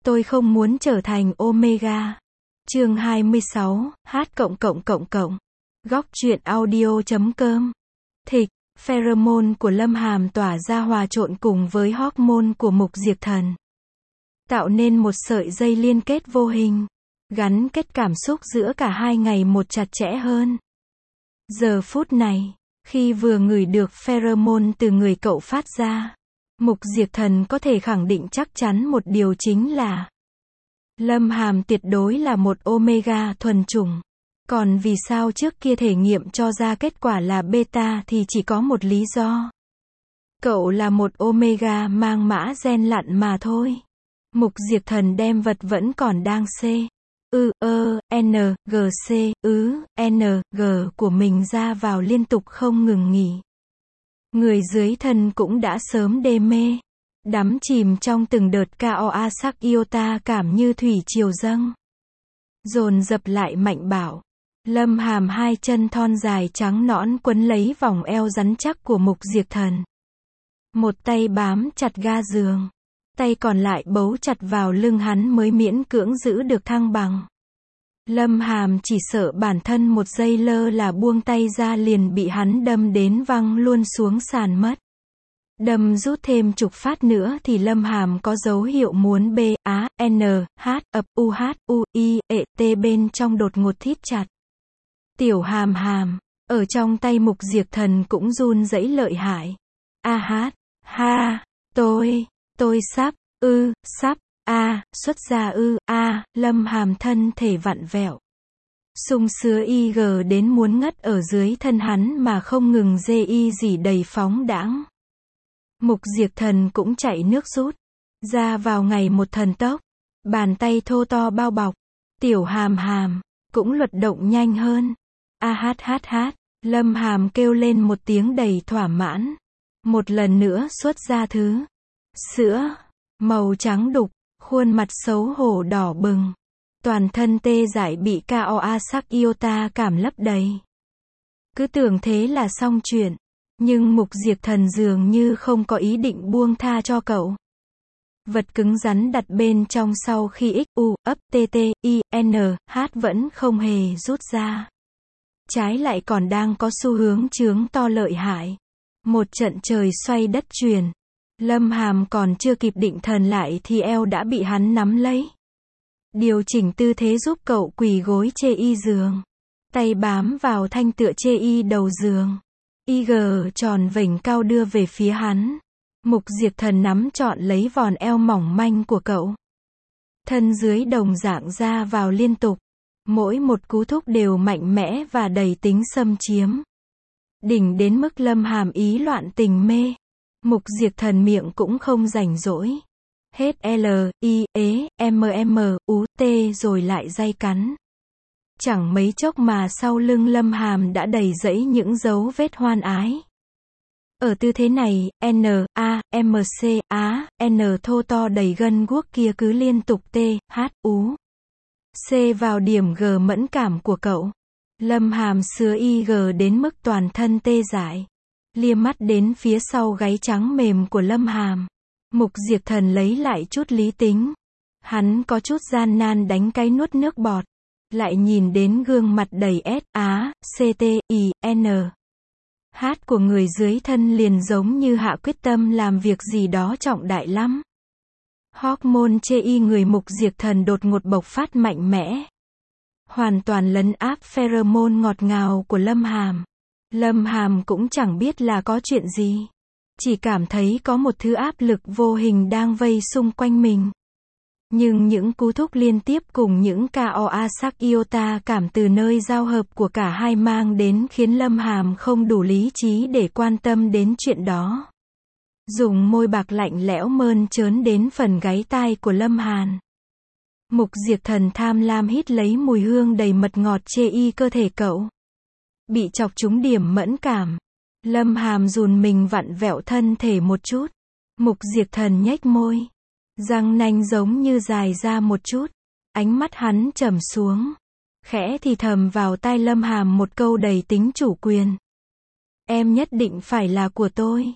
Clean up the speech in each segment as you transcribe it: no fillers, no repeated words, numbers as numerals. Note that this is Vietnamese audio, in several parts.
Tôi không muốn trở thành Omega. Chương 26, h. Góc truyện audio.com. Thịch, pheromone của Lâm Hàm tỏa ra hòa trộn cùng với hormone của Mục Diệt Thần, tạo nên một sợi dây liên kết vô hình, gắn kết cảm xúc giữa cả hai ngày một chặt chẽ hơn. Giờ phút này, khi vừa ngửi được pheromone từ người cậu phát ra, Mục Diệt Thần có thể khẳng định chắc chắn một điều, chính là Lâm Hàm tuyệt đối là một Omega thuần chủng. Còn vì sao trước kia thể nghiệm cho ra kết quả là beta thì chỉ có một lý do. Cậu là một Omega mang mã gen lặn mà thôi. Mục Diệt Thần đem vật vẫn còn đang N G của mình ra vào liên tục không ngừng nghỉ. Người dưới thân cũng đã sớm đê mê, đắm chìm trong từng đợt KOA sắc iota cảm như thủy triều dâng. Dồn dập lại mạnh bảo. Lâm Hàm hai chân thon dài trắng nõn quấn lấy vòng eo rắn chắc của Mục Diệt Thần. Một tay bám chặt ga giường, tay còn lại bấu chặt vào lưng hắn mới miễn cưỡng giữ được thăng bằng. Lâm Hàm chỉ sợ bản thân một giây lơ là buông tay ra liền bị hắn đâm đến văng luôn xuống sàn mất. Đâm rút thêm chục phát nữa thì Lâm Hàm có dấu hiệu muốn T bên trong đột ngột thít chặt. Tiểu Hàm Hàm, ở trong tay Mục Diệt Thần cũng run rẩy lợi hại. Tôi xuất ra Lâm Hàm thân thể vặn vẹo. Sung sứa đến muốn ngất ở dưới thân hắn mà không ngừng gì đầy phóng đãng. Mục Diệt Thần cũng chạy nước rút ra vào ngày một thần tốc, bàn tay thô to bao bọc. Tiểu Hàm Hàm cũng luật động nhanh hơn. Lâm Hàm kêu lên một tiếng đầy thỏa mãn. Một lần nữa xuất ra thứ sữa màu trắng đục, khuôn mặt xấu hổ đỏ bừng, toàn thân tê dại bị KOA sắc iota cảm lấp đầy. Cứ tưởng thế là xong chuyện, nhưng Mục Diệt Thần dường như không có ý định buông tha cho cậu. Vật cứng rắn đặt bên trong sau khi vẫn không hề rút ra. Trái lại còn đang có xu hướng chướng to lợi hại. Một trận trời xoay đất chuyển. Lâm Hàm còn chưa kịp định thần lại thì eo đã bị hắn nắm lấy. Điều chỉnh tư thế giúp cậu quỳ gối chê giường. Tay bám vào thanh tựa chê đầu giường. Tròn vểnh cao đưa về phía hắn. Mục Diệt Thần nắm trọn lấy vòn eo mỏng manh của cậu. Thân dưới đồng dạng ra vào liên tục. Mỗi một cú thúc đều mạnh mẽ và đầy tính xâm chiếm. Đỉnh đến mức Lâm Hàm ý loạn tình mê. Mục Diệt Thần miệng cũng không rảnh rỗi. Hết rồi lại day cắn. Chẳng mấy chốc mà sau lưng Lâm Hàm đã đầy rẫy những dấu vết hoan ái. Ở tư thế này, N thô to đầy gân guốc kia cứ liên tục vào điểm G mẫn cảm của cậu. Lâm Hàm sứa đến mức toàn thân tê dại. Lia mắt đến phía sau gáy trắng mềm của Lâm Hàm. Mục Diệt Thần lấy lại chút lý tính. Hắn có chút gian nan đánh cái nuốt nước bọt. Lại nhìn đến gương mặt đầy của người dưới thân liền giống như hạ quyết tâm làm việc gì đó trọng đại lắm. Hormone người Mục Diệt Thần đột ngột bộc phát mạnh mẽ. Hoàn toàn lấn áp pheromone ngọt ngào của Lâm Hàm. Lâm Hàm cũng chẳng biết là có chuyện gì. Chỉ cảm thấy có một thứ áp lực vô hình đang vây xung quanh mình. Nhưng những cú thúc liên tiếp cùng những KOA sắc iota cảm từ nơi giao hợp của cả hai mang đến khiến Lâm Hàm không đủ lý trí để quan tâm đến chuyện đó. Dùng môi bạc lạnh lẽo mơn trớn đến phần gáy tai của Lâm Hàn. Mục Diệt Thần tham lam hít lấy mùi hương đầy mật ngọt chê cơ thể cậu. Bị chọc trúng điểm mẫn cảm. Lâm Hàm rùn mình vặn vẹo thân thể một chút. Mục Diệt Thần nhếch môi. Răng nanh giống như dài ra một chút. Ánh mắt hắn trầm xuống. Khẽ thì thầm vào tai Lâm Hàm một câu đầy tính chủ quyền. Em nhất định phải là của tôi.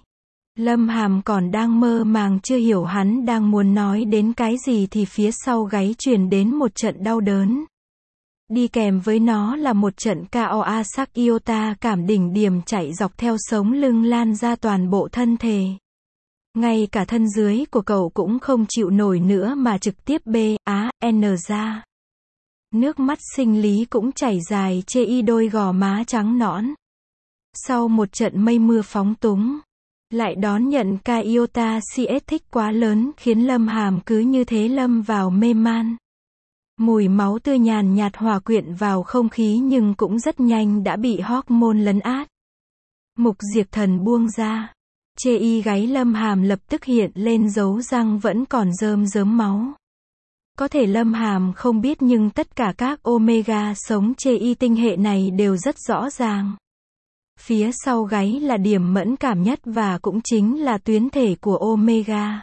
Lâm Hàm còn đang mơ màng chưa hiểu hắn đang muốn nói đến cái gì thì phía sau gáy truyền đến một trận đau đớn. Đi kèm với nó là một trận Kaoasak Iota cảm đỉnh điểm chạy dọc theo sống lưng lan ra toàn bộ thân thể. Ngay cả thân dưới của cậu cũng không chịu nổi nữa mà trực tiếp B.A.N ra. Nước mắt sinh lý cũng chảy dài chê y đôi gò má trắng nõn. Sau một trận mây mưa phóng túng, lại đón nhận ca iota CS thích quá lớn khiến Lâm Hàm cứ như thế lâm vào mê man. Mùi máu tươi nhàn nhạt hòa quyện vào không khí nhưng cũng rất nhanh đã bị hormone lấn át. Mục Diệp Thần buông ra. Chê y gáy Lâm Hàm lập tức hiện lên dấu răng vẫn còn rơm rớm máu. Có thể Lâm Hàm không biết nhưng tất cả các omega sống chê y tinh hệ này đều rất rõ ràng. Phía sau gáy là điểm mẫn cảm nhất và cũng chính là tuyến thể của omega.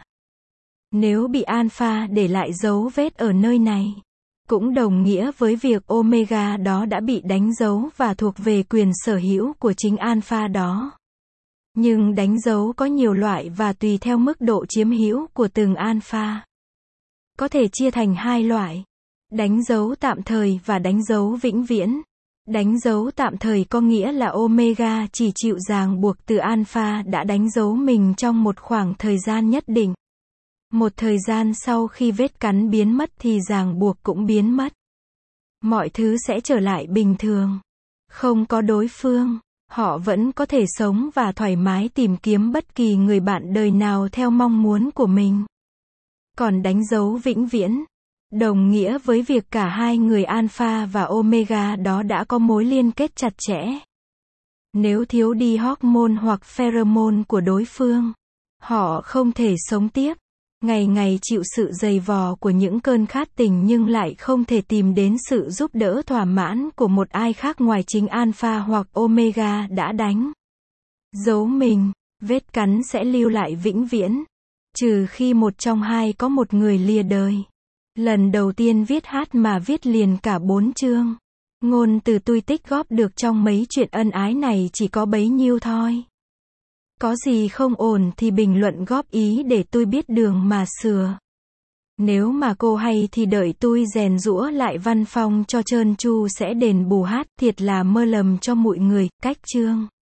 Nếu bị alpha để lại dấu vết ở nơi này, cũng đồng nghĩa với việc omega đó đã bị đánh dấu và thuộc về quyền sở hữu của chính alpha đó. Nhưng đánh dấu có nhiều loại và tùy theo mức độ chiếm hữu của từng alpha. Có thể chia thành hai loại: đánh dấu tạm thời và đánh dấu vĩnh viễn. Đánh dấu tạm thời có nghĩa là omega chỉ chịu ràng buộc từ alpha đã đánh dấu mình trong một khoảng thời gian nhất định. Một thời gian sau khi vết cắn biến mất thì ràng buộc cũng biến mất. Mọi thứ sẽ trở lại bình thường. Không có đối phương, họ vẫn có thể sống và thoải mái tìm kiếm bất kỳ người bạn đời nào theo mong muốn của mình. Còn đánh dấu vĩnh viễn đồng nghĩa với việc cả hai người alpha và omega đó đã có mối liên kết chặt chẽ. Nếu thiếu đi hormone hoặc pheromone của đối phương, họ không thể sống tiếp. Ngày ngày chịu sự dày vò của những cơn khát tình nhưng lại không thể tìm đến sự giúp đỡ thỏa mãn của một ai khác ngoài chính alpha hoặc omega đã đánh dấu mình, vết cắn sẽ lưu lại vĩnh viễn. Trừ khi một trong hai có một người lìa đời. Lần đầu tiên viết hát mà viết liền cả 4 chương. Ngôn từ tôi tích góp được trong mấy chuyện ân ái này chỉ có bấy nhiêu thôi. Có gì không ổn thì bình luận góp ý để tôi biết đường mà sửa. Nếu mà cô hay thì đợi tôi rèn giũa lại văn phong cho trơn tru sẽ đền bù hát, thiệt là mơ lầm cho mọi người. Cách chương.